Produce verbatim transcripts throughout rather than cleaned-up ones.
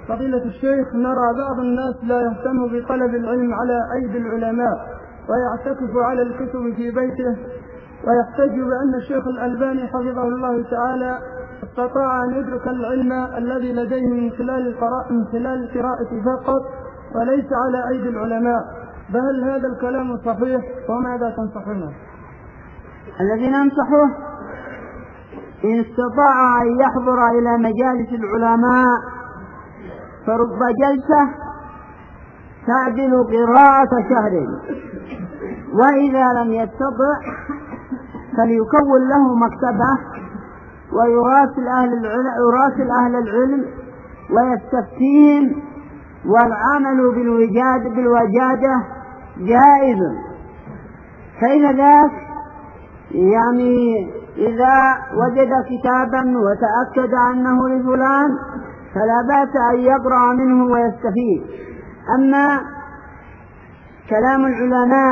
فضيلة الشيخ، نرى بعض الناس لا يهتم بطلب العلم على أيدي العلماء ويعتكف على الكتب في بيته، ويحتج بأن الشيخ الألباني حفظه الله تعالى استطاع أن يدرك العلم الذي لديه من خلال القراءة فقط وليس على أيدي العلماء، فهل هذا الكلام صحيح وماذا تنصحونه؟ الذي ننصحه إن استطاع أن يحضر إلى مجالس العلماء فرب جلسة تعدل قراءة شهر، وإذا لم يستطع فليكون له مكتبة ويراسل أهل العلم, يراسل أهل العلم ويستفتيهم، والعمل بالوجادة, بالوجادة جائز. فإذا ذاك يعني إذا وجد كتابا وتأكد أنه لفلان فلا بأس أن يقرأ منه ويستفيد. أما كلام العلماء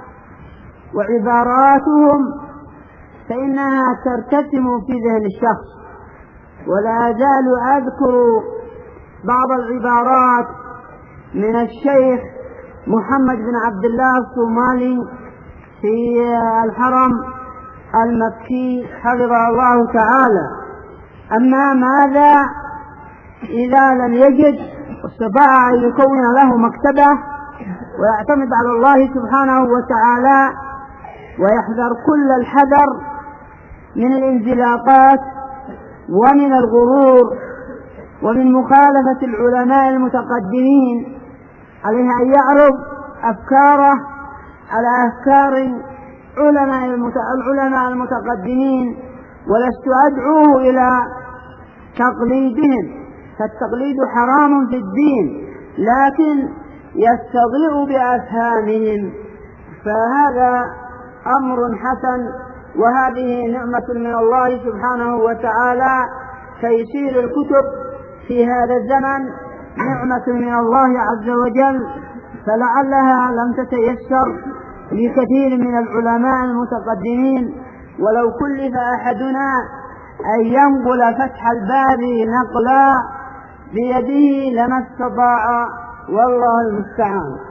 وعباراتهم فإنها ترتسم في ذهن الشخص، ولا أزال أذكر بعض العبارات من الشيخ محمد بن عبد الله الصومالي في الحرم المكي حفظه الله تعالى. أما ماذا إذا لم يجد استطاع أن يكون له مكتبة ويعتمد على الله سبحانه وتعالى، ويحذر كل الحذر من الانزلاقات ومن الغرور ومن مخالفة العلماء المتقدمين. عليه أن يعرض أفكاره على أفكار العلماء المتقدمين، ولست أدعوه إلى تقليدهم، فالتقليد حرام في الدين، لكن يستضيء بأفهامهم، فهذا أمر حسن، وهذه نعمة من الله سبحانه وتعالى. تيسير الكتب في هذا الزمن نعمة من الله عز وجل، فلعلها لم تتيسر لكثير من العلماء المتقدمين، ولو كلف أحدنا أن ينقل فتح الباب نقلا بيده لما استطاع، والله المستعان.